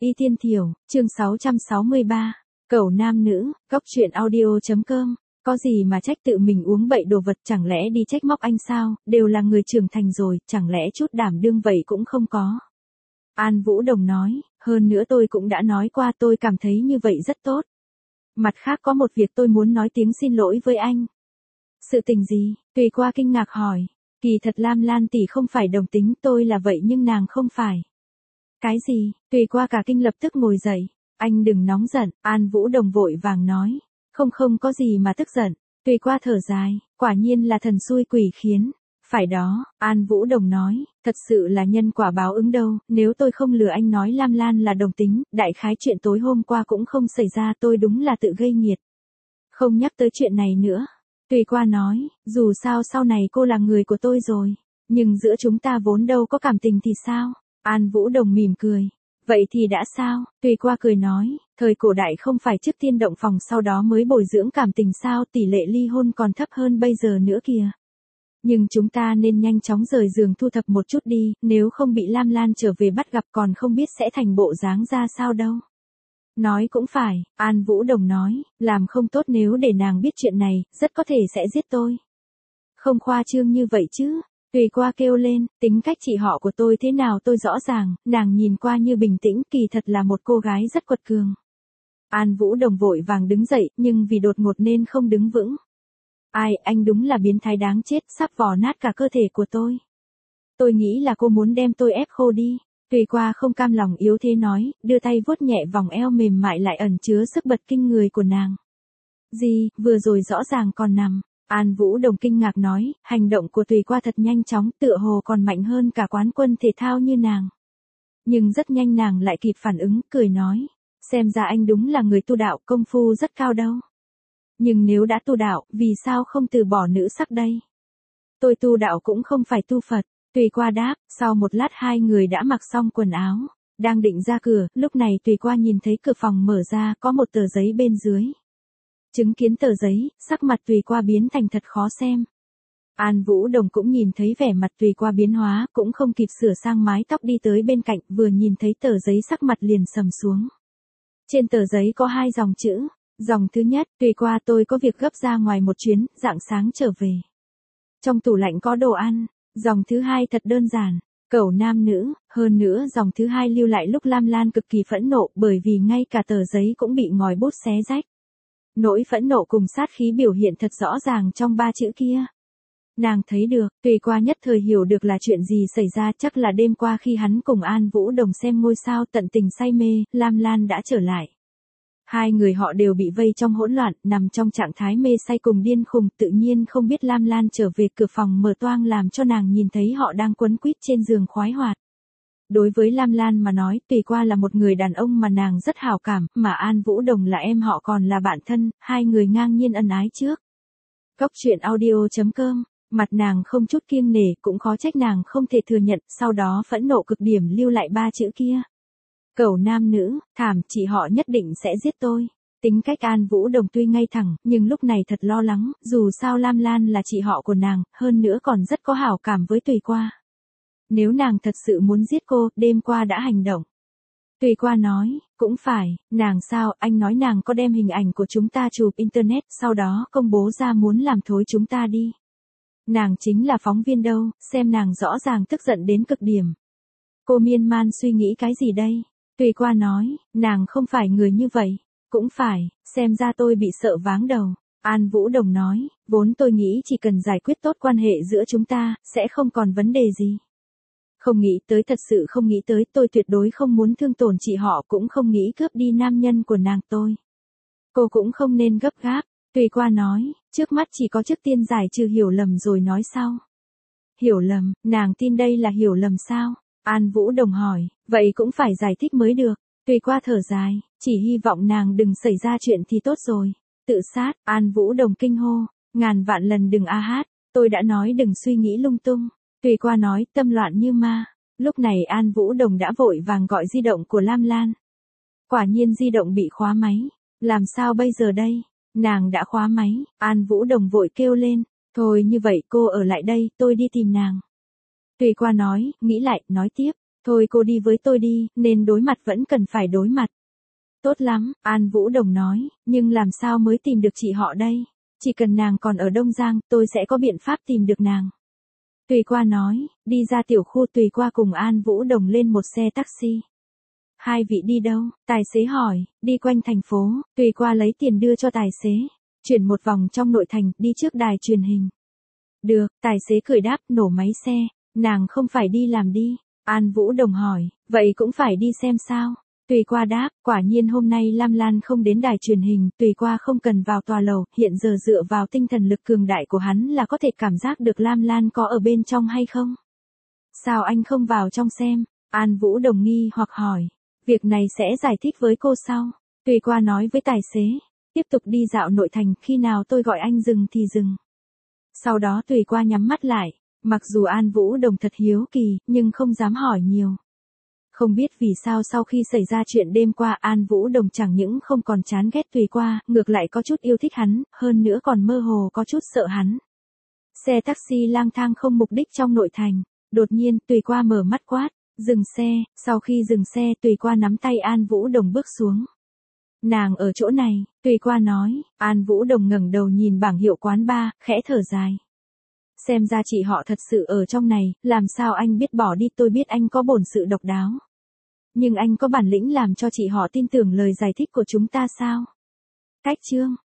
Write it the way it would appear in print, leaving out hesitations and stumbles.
Y Tiên Thiểu, chương 663. Cẩu nam nữ, góc truyện audio.com. Có gì mà trách tự mình uống bậy đồ vật, chẳng lẽ đi trách móc anh sao, đều là người trưởng thành rồi, chẳng lẽ chút đảm đương vậy cũng không có. An Vũ Đồng nói, hơn nữa tôi cũng đã nói qua tôi cảm thấy như vậy rất tốt. Mặt khác có một việc tôi muốn nói tiếng xin lỗi với anh. Sự tình gì? Tùy Qua kinh ngạc hỏi. Kỳ thật Lam Lan tỷ không phải đồng tính, tôi là vậy nhưng nàng không phải. Cái gì? Tùy Qua cả kinh lập tức ngồi dậy. Anh đừng nóng giận, An Vũ Đồng vội vàng nói. Không có gì mà tức giận. Tùy Qua thở dài, quả nhiên là thần xui quỷ khiến. Phải đó, An Vũ Đồng nói, thật sự là nhân quả báo ứng đâu, nếu tôi không lừa anh nói Lam Lan là đồng tính, đại khái chuyện tối hôm qua cũng không xảy ra, tôi đúng là tự gây nghiệt. Không nhắc tới chuyện này nữa. Tùy Qua nói, dù sao sau này cô là người của tôi rồi, nhưng giữa chúng ta vốn đâu có cảm tình thì sao? An Vũ Đồng mỉm cười. Vậy thì đã sao? Tùy Qua cười nói, thời cổ đại không phải trước tiên động phòng sau đó mới bồi dưỡng cảm tình sao, tỷ lệ ly hôn còn thấp hơn bây giờ nữa kìa. Nhưng chúng ta nên nhanh chóng rời giường thu thập một chút đi, nếu không bị Lam Lan trở về bắt gặp còn không biết sẽ thành bộ dáng ra sao đâu. Nói cũng phải, An Vũ Đồng nói, làm không tốt nếu để nàng biết chuyện này, rất có thể sẽ giết tôi. Không khoa trương như vậy chứ. Tùy Qua kêu lên, tính cách chị họ của tôi thế nào tôi rõ ràng, nàng nhìn qua như bình tĩnh, kỳ thật là một cô gái rất quật cường. An Vũ Đồng vội vàng đứng dậy, nhưng vì đột ngột nên không đứng vững. Ai, anh đúng là biến thái đáng chết, sắp vò nát cả cơ thể của tôi. Tôi nghĩ là cô muốn đem tôi ép khô đi. Tùy Qua không cam lòng yếu thế nói, đưa tay vuốt nhẹ vòng eo mềm mại lại ẩn chứa sức bật kinh người của nàng. Gì, vừa rồi rõ ràng còn nằm. An Vũ Đồng kinh ngạc nói, hành động của Tùy Qua thật nhanh chóng, tựa hồ còn mạnh hơn cả quán quân thể thao như nàng. Nhưng rất nhanh nàng lại kịp phản ứng, cười nói, xem ra anh đúng là người tu đạo, công phu rất cao đâu. Nhưng nếu đã tu đạo, vì sao không từ bỏ nữ sắc đây? Tôi tu đạo cũng không phải tu Phật. Tùy Qua đáp, sau một lát hai người đã mặc xong quần áo, đang định ra cửa, lúc này Tùy Qua nhìn thấy cửa phòng mở ra, có một tờ giấy bên dưới. Chứng kiến tờ giấy, sắc mặt Tùy Qua biến thành thật khó xem. An Vũ Đồng cũng nhìn thấy vẻ mặt Tùy Qua biến hóa, cũng không kịp sửa sang mái tóc đi tới bên cạnh, vừa nhìn thấy tờ giấy sắc mặt liền sầm xuống. Trên tờ giấy có hai dòng chữ. Dòng thứ nhất, Tùy Qua tôi có việc gấp ra ngoài một chuyến, rạng sáng trở về. Trong tủ lạnh có đồ ăn. Dòng thứ hai thật đơn giản, cẩu nam nữ, hơn nữa dòng thứ hai lưu lại lúc Lam Lan cực kỳ phẫn nộ bởi vì ngay cả tờ giấy cũng bị ngòi bút xé rách. Nỗi phẫn nộ cùng sát khí biểu hiện thật rõ ràng trong ba chữ kia. Nàng thấy được, Tùy Qua nhất thời hiểu được là chuyện gì xảy ra, chắc là đêm qua khi hắn cùng An Vũ Đồng xem ngôi sao tận tình say mê, Lam Lan đã trở lại. Hai người họ đều bị vây trong hỗn loạn, nằm trong trạng thái mê say cùng điên khùng, tự nhiên không biết Lam Lan trở về, cửa phòng mở toang làm cho nàng nhìn thấy họ đang quấn quýt trên giường khoái hoạt. Đối với Lam Lan mà nói, Tùy Qua là một người đàn ông mà nàng rất hảo cảm, mà An Vũ Đồng là em họ còn là bạn thân, hai người ngang nhiên ân ái trước. Góc truyện audio.com, mặt nàng không chút kiêng nể, cũng khó trách nàng không thể thừa nhận, sau đó phẫn nộ cực điểm lưu lại ba chữ kia. Cẩu nam nữ, thảm, chị họ nhất định sẽ giết tôi. Tính cách An Vũ Đồng tuy ngay thẳng, nhưng lúc này thật lo lắng, dù sao Lam Lan là chị họ của nàng, hơn nữa còn rất có hảo cảm với Tùy Qua. Nếu nàng thật sự muốn giết cô, đêm qua đã hành động. Tùy Qua nói, cũng phải, nàng sao, anh nói nàng có đem hình ảnh của chúng ta chụp internet, sau đó công bố ra muốn làm thối chúng ta đi. Nàng chính là phóng viên đâu, xem nàng rõ ràng tức giận đến cực điểm. Cô miên man suy nghĩ cái gì đây? Tùy Qua nói, nàng không phải người như vậy. Cũng phải, xem ra tôi bị sợ váng đầu. An Vũ Đồng nói, vốn tôi nghĩ chỉ cần giải quyết tốt quan hệ giữa chúng ta, sẽ không còn vấn đề gì. Không nghĩ tới, thật sự không nghĩ tới, tôi tuyệt đối không muốn thương tổn chị họ, cũng không nghĩ cướp đi nam nhân của nàng tôi. Cô cũng không nên gấp gáp. Tùy Qua nói, trước mắt chỉ có trước tiên giải trừ hiểu lầm rồi nói sau. Hiểu lầm, nàng tin đây là hiểu lầm sao? An Vũ Đồng hỏi, vậy cũng phải giải thích mới được. Tùy Qua thở dài, chỉ hy vọng nàng đừng xảy ra chuyện thì tốt rồi. Tự sát, An Vũ Đồng kinh hô, ngàn vạn lần đừng a hát, tôi đã nói đừng suy nghĩ lung tung. Tùy Qua nói, tâm loạn như ma. Lúc này An Vũ Đồng đã vội vàng gọi di động của Lam Lan. Quả nhiên di động bị khóa máy. Làm sao bây giờ đây? Nàng đã khóa máy, An Vũ Đồng vội kêu lên, thôi như vậy cô ở lại đây, tôi đi tìm nàng. Tùy Qua nói, nghĩ lại, nói tiếp, Thôi cô đi với tôi đi, nên đối mặt vẫn cần phải đối mặt. Tốt lắm, An Vũ Đồng nói, nhưng làm sao mới tìm được chị họ đây? Chỉ cần nàng còn ở Đông Giang, tôi sẽ có biện pháp tìm được nàng. Tùy Qua nói, đi ra tiểu khu. Tùy Qua cùng An Vũ Đồng lên một xe taxi. Hai vị đi đâu? Tài xế hỏi, đi quanh thành phố. Tùy Qua lấy tiền đưa cho tài xế. Chuyển một vòng trong nội thành, đi trước đài truyền hình. Được, tài xế cười đáp, nổ máy xe. Nàng không phải đi làm đi. An Vũ Đồng hỏi, vậy cũng phải đi xem sao? Tùy Qua đáp, quả nhiên hôm nay Lam Lan không đến đài truyền hình. Tùy Qua không cần vào tòa lầu, hiện giờ dựa vào tinh thần lực cường đại của hắn là có thể cảm giác được Lam Lan có ở bên trong hay không. Sao anh không vào trong xem? An Vũ Đồng nghi hoặc hỏi. Việc này sẽ giải thích với cô sau. Tùy Qua nói với tài xế, tiếp tục đi dạo nội thành, khi nào tôi gọi anh dừng thì dừng. Sau đó Tùy Qua nhắm mắt lại, mặc dù An Vũ Đồng thật hiếu kỳ, nhưng không dám hỏi nhiều. Không biết vì sao sau khi xảy ra chuyện đêm qua, An Vũ Đồng chẳng những không còn chán ghét Tùy Qua, ngược lại có chút yêu thích hắn, hơn nữa còn mơ hồ có chút sợ hắn. Xe taxi lang thang không mục đích trong nội thành, đột nhiên Tùy Qua mở mắt quát, dừng xe. Sau khi dừng xe, Tùy Qua nắm tay An Vũ Đồng bước xuống. Nàng ở chỗ này, Tùy Qua nói. An Vũ Đồng ngẩng đầu nhìn bảng hiệu quán bar, khẽ thở dài. Xem ra chị họ thật sự ở trong này, làm sao anh biết bỏ đi? Tôi biết anh có bổn sự độc đáo. Nhưng anh có bản lĩnh làm cho chị họ tin tưởng lời giải thích của chúng ta sao? Cách chương